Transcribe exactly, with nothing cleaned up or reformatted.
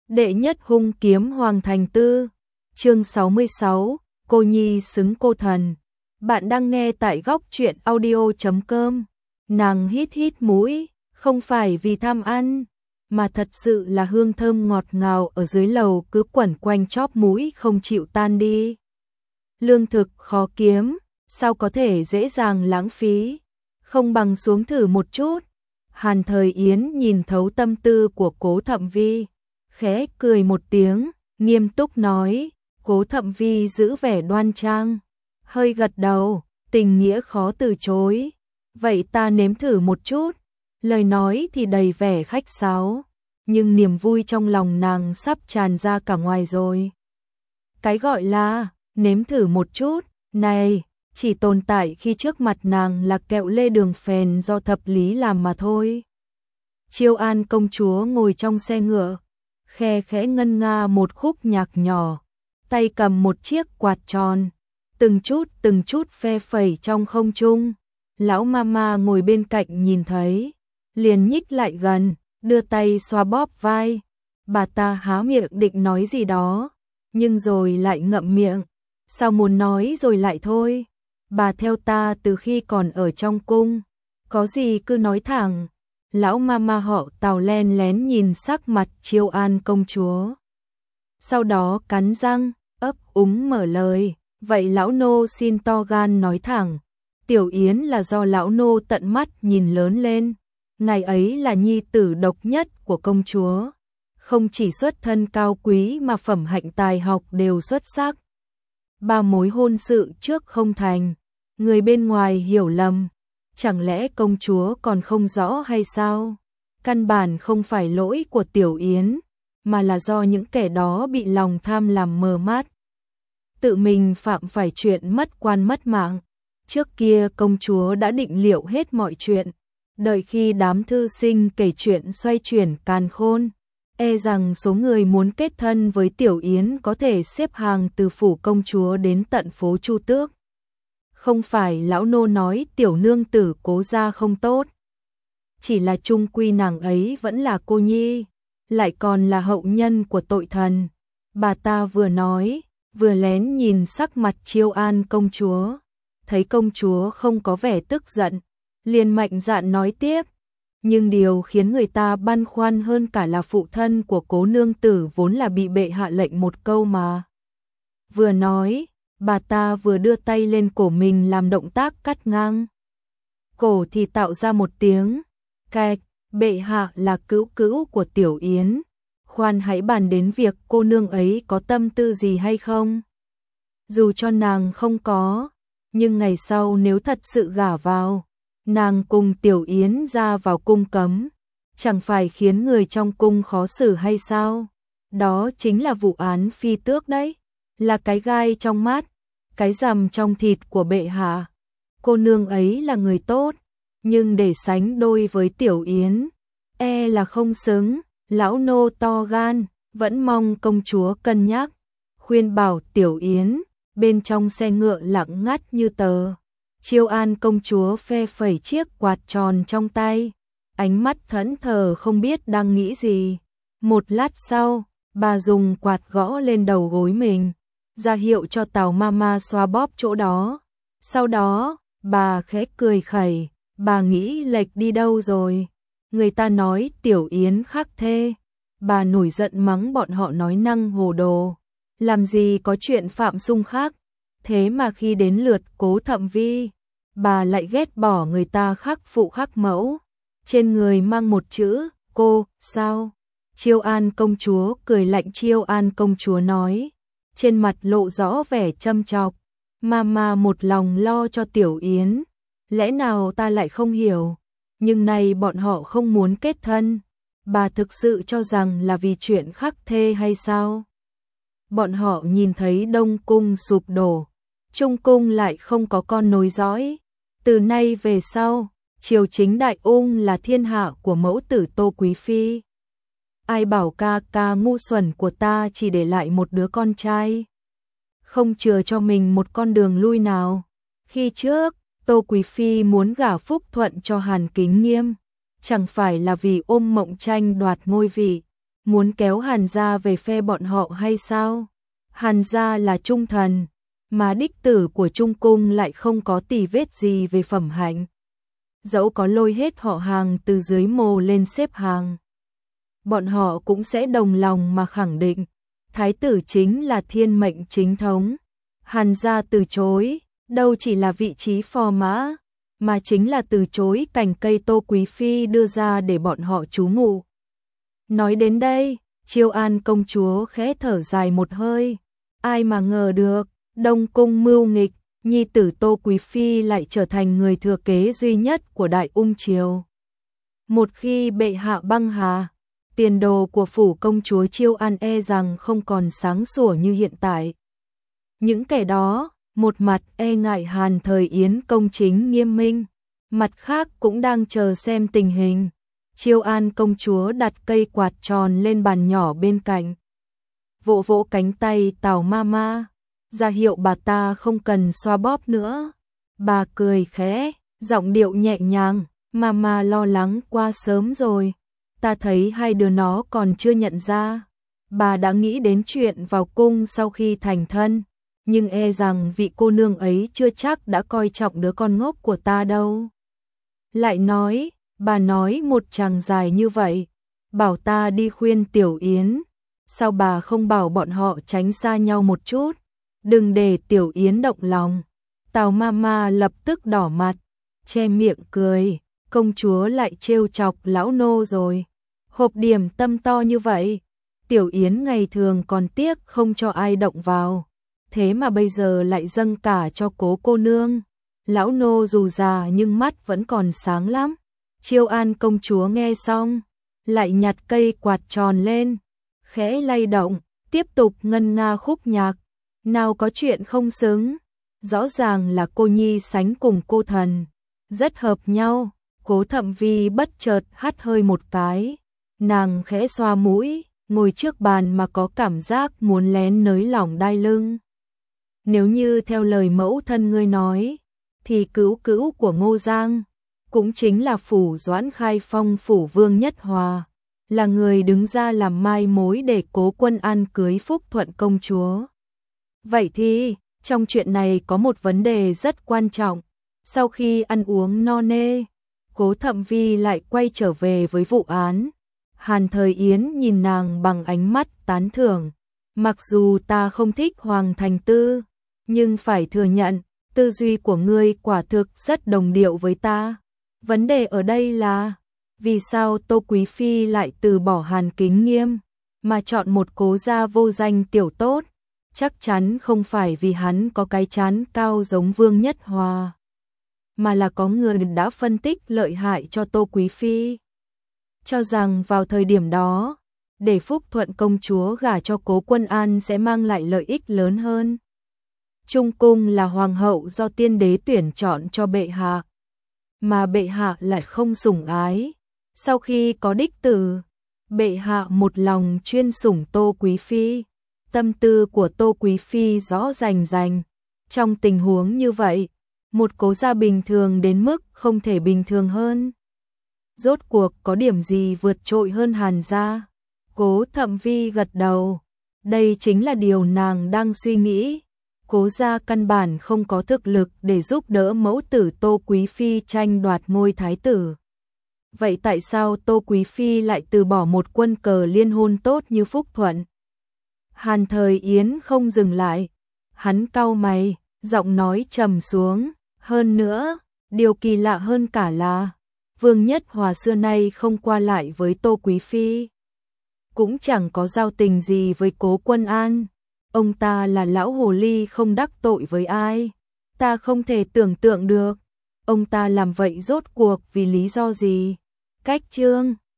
Đệ nhất hung kiếm Hoàng Thành Tư, chương sáu mươi sáu, cô nhi xứng cô thần. Bạn đang nghe tại góc truyện audio chấm com. Nàng hít hít mũi, không phải vì tham ăn, mà thật sự là hương thơm ngọt ngào ở dưới lầu cứ quẩn quanh chóp mũi không chịu tan đi. Lương thực khó kiếm, sao có thể dễ dàng lãng phí, không bằng xuống thử một chút. Hàn Thời Yến nhìn thấu tâm tư của Cố Thậm Vi, khẽ cười một tiếng, nghiêm túc nói. Cố Thậm Vi giữ vẻ đoan trang, hơi gật đầu, tình nghĩa khó từ chối. Vậy ta nếm thử một chút. Lời nói thì đầy vẻ khách sáo, nhưng niềm vui trong lòng nàng sắp tràn ra cả ngoài rồi. Cái gọi là nếm thử một chút này chỉ tồn tại khi trước mặt nàng là kẹo lê đường phèn do thập lý làm mà thôi. Chiêu An công chúa ngồi trong xe ngựa, khe khẽ ngân nga một khúc nhạc nhỏ, tay cầm một chiếc quạt tròn, từng chút từng chút phe phẩy trong không trung. Lão mama ngồi bên cạnh nhìn thấy, liền nhích lại gần, đưa tay xoa bóp vai. Bà ta há miệng định nói gì đó, nhưng rồi lại ngậm miệng. Sao muốn nói rồi lại thôi. Bà theo ta từ khi còn ở trong cung, có gì cứ nói thẳng. Lão mama họ Tào len lén nhìn sắc mặt Chiêu An công chúa, sau đó cắn răng, ấp úng mở lời. Vậy lão nô xin to gan nói thẳng, Tiểu Yến là do lão nô tận mắt nhìn lớn lên. Ngài ấy là nhi tử độc nhất của công chúa, không chỉ xuất thân cao quý mà phẩm hạnh tài học đều xuất sắc. Ba mối hôn sự trước không thành, người bên ngoài hiểu lầm, chẳng lẽ công chúa còn không rõ hay sao? Căn bản không phải lỗi của Tiểu Yến, mà là do những kẻ đó bị lòng tham làm mờ mắt, tự mình phạm phải chuyện mất quan mất mạng. Trước kia công chúa đã định liệu hết mọi chuyện, đợi khi đám thư sinh kể chuyện xoay chuyển càn khôn, e rằng số người muốn kết thân với Tiểu Yến có thể xếp hàng từ phủ công chúa đến tận phố Chu Tước. Không phải lão nô nói tiểu nương tử Cố gia không tốt, chỉ là chung quy nàng ấy vẫn là cô nhi, lại còn là hậu nhân của tội thần. Bà ta vừa nói, vừa lén nhìn sắc mặt Chiêu An công chúa, thấy công chúa không có vẻ tức giận, liền mạnh dạn nói tiếp. Nhưng điều khiến người ta băn khoăn hơn cả là phụ thân của Cố nương tử vốn là bị bệ hạ lệnh một câu mà. Vừa nói, bà ta vừa đưa tay lên cổ mình làm động tác cắt ngang. Cổ thì tạo ra một tiếng cạch. Bệ hạ là cữu cữu của Tiểu Yến, khoan hãy bàn đến việc cô nương ấy có tâm tư gì hay không. Dù cho nàng không có, nhưng ngày sau nếu thật sự gả vào, nàng cùng Tiểu Yến ra vào cung cấm, chẳng phải khiến người trong cung khó xử hay sao? Đó chính là vụ án phi tước đấy, là cái gai trong mắt, cái rằm trong thịt của bệ hạ. Cô nương ấy là người tốt, nhưng để sánh đôi với Tiểu Yến, e là không xứng. Lão nô to gan, vẫn mong công chúa cân nhắc, khuyên bảo Tiểu Yến. Bên trong xe ngựa lặng ngắt như tờ, Chiêu An công chúa phe phẩy chiếc quạt tròn trong tay, ánh mắt thẫn thờ không biết đang nghĩ gì. Một lát sau, bà dùng quạt gõ lên đầu gối mình, ra hiệu cho Tào mama xoa bóp chỗ đó. Sau đó, bà khẽ cười khẩy. Bà nghĩ lệch đi đâu rồi? Người ta nói Tiểu Yến khắc thê. Bà nổi giận mắng bọn họ nói năng hồ đồ. Làm gì có chuyện phạm xung khác. Thế mà khi đến lượt Cố Thậm Vi, bà lại ghét bỏ người ta khắc phụ khắc mẫu. Trên người mang một chữ, cô, sao? Chiêu An công chúa cười lạnh. Chiêu An công chúa nói, trên mặt lộ rõ vẻ châm chọc. Mama một lòng lo cho Tiểu Yến. Lẽ nào ta lại không hiểu, nhưng nay bọn họ không muốn kết thân, bà thực sự cho rằng là vì chuyện khắc thê hay sao? Bọn họ nhìn thấy Đông cung sụp đổ, Trung cung lại không có con nối dõi. Từ nay về sau, triều chính Đại Ung là thiên hạ của mẫu tử Tô Quý Phi. Ai bảo ca ca ngu xuẩn của ta chỉ để lại một đứa con trai, không chừa cho mình một con đường lui nào. Khi trước Tô Quý Phi muốn gả Phúc Thuận cho Hàn Kính Nghiêm, chẳng phải là vì ôm Mộng Tranh đoạt ngôi vị, muốn kéo Hàn gia về phe bọn họ hay sao? Hàn gia là trung thần, mà đích tử của Trung cung lại không có tì vết gì về phẩm hạnh. Dẫu có lôi hết họ hàng từ dưới mồ lên xếp hàng, bọn họ cũng sẽ đồng lòng mà khẳng định, thái tử chính là thiên mệnh chính thống. Hàn gia từ chối, đâu chỉ là vị trí phò mã, mà chính là từ chối cành cây Tô Quý Phi đưa ra để bọn họ trú ngụ. Nói đến đây, Chiêu An công chúa khẽ thở dài một hơi, ai mà ngờ được, Đông cung mưu nghịch, nhi tử Tô Quý Phi lại trở thành người thừa kế duy nhất của Đại Ung Triều. Một khi bệ hạ băng hà, tiền đồ của phủ công chúa Chiêu An e rằng không còn sáng sủa như hiện tại. Những kẻ đó, một mặt e ngại Hàn Thời Yến công chính nghiêm minh, mặt khác cũng đang chờ xem tình hình. Chiêu An công chúa đặt cây quạt tròn lên bàn nhỏ bên cạnh, vỗ vỗ cánh tay Tào Mama, ra hiệu bà ta không cần xoa bóp nữa. Bà cười khẽ, giọng điệu nhẹ nhàng, Mama lo lắng qua sớm rồi, ta thấy hai đứa nó còn chưa nhận ra. Bà đã nghĩ đến chuyện vào cung sau khi thành thân, nhưng e rằng vị cô nương ấy chưa chắc đã coi trọng đứa con ngốc của ta đâu. Lại nói, bà nói một chàng dài như vậy, bảo ta đi khuyên Tiểu Yến, sao bà không bảo bọn họ tránh xa nhau một chút, đừng để Tiểu Yến động lòng. Tào Mama lập tức đỏ mặt, che miệng cười, công chúa lại trêu chọc lão nô rồi. Hộp điểm tâm to như vậy, Tiểu Yến ngày thường còn tiếc không cho ai động vào, thế mà bây giờ lại dâng cả cho Cố cô nương. Lão nô dù già nhưng mắt vẫn còn sáng lắm. Chiêu An công chúa nghe xong, lại nhặt cây quạt tròn lên, khẽ lay động, tiếp tục ngân nga khúc nhạc. Nào có chuyện không xứng, rõ ràng là cô nhi sánh cùng cô thần, rất hợp nhau. Cố Thậm Vi bất chợt hắt hơi một cái, nàng khẽ xoa mũi, ngồi trước bàn mà có cảm giác muốn lén nới lỏng đai lưng. Nếu như theo lời mẫu thân ngươi nói, thì cứu cữu của Ngô Giang, cũng chính là phủ Doãn Khai Phong phủ Vương Nhất Hòa, là người đứng ra làm mai mối để Cố Quân An cưới Phúc Thuận công chúa. Vậy thì, trong chuyện này có một vấn đề rất quan trọng. Sau khi ăn uống no nê, Cố Thậm Vi lại quay trở về với vụ án. Hàn Thời Yến nhìn nàng bằng ánh mắt tán thưởng. Mặc dù ta không thích Hoàng Thành Tư, nhưng phải thừa nhận, tư duy của ngươi quả thực rất đồng điệu với ta. Vấn đề ở đây là, vì sao Tô Quý Phi lại từ bỏ Hàn Kính Nghiêm, mà chọn một Cố gia vô danh tiểu tốt? Chắc chắn không phải vì hắn có cái trán cao giống Vương Nhất Hòa, mà là có người đã phân tích lợi hại cho Tô Quý Phi, cho rằng vào thời điểm đó, để Phúc Thuận công chúa gả cho Cố Quân An sẽ mang lại lợi ích lớn hơn. Trung cung là hoàng hậu do tiên đế tuyển chọn cho bệ hạ, mà bệ hạ lại không sủng ái. Sau khi có đích tử, bệ hạ một lòng chuyên sủng Tô Quý Phi. Tâm tư của Tô Quý Phi rõ rành rành. Trong tình huống như vậy, một Cố gia bình thường đến mức không thể bình thường hơn. Rốt cuộc có điểm gì vượt trội hơn Hàn gia? Cố Thậm Vi gật đầu. Đây chính là điều nàng đang suy nghĩ. Cố gia căn bản không có thực lực để giúp đỡ mẫu tử Tô Quý Phi tranh đoạt ngôi thái tử. Vậy tại sao Tô Quý Phi lại từ bỏ một quân cờ liên hôn tốt như Phúc Thuận? Hàn Thời Yến không dừng lại, hắn cau mày, giọng nói trầm xuống. Hơn nữa, điều kỳ lạ hơn cả là, Vương Nhất Hòa xưa nay không qua lại với Tô Quý Phi, cũng chẳng có giao tình gì với Cố Quân An. Ông ta là lão hồ ly không đắc tội với ai, ta không thể tưởng tượng được, ông ta làm vậy rốt cuộc vì lý do gì. Cách chương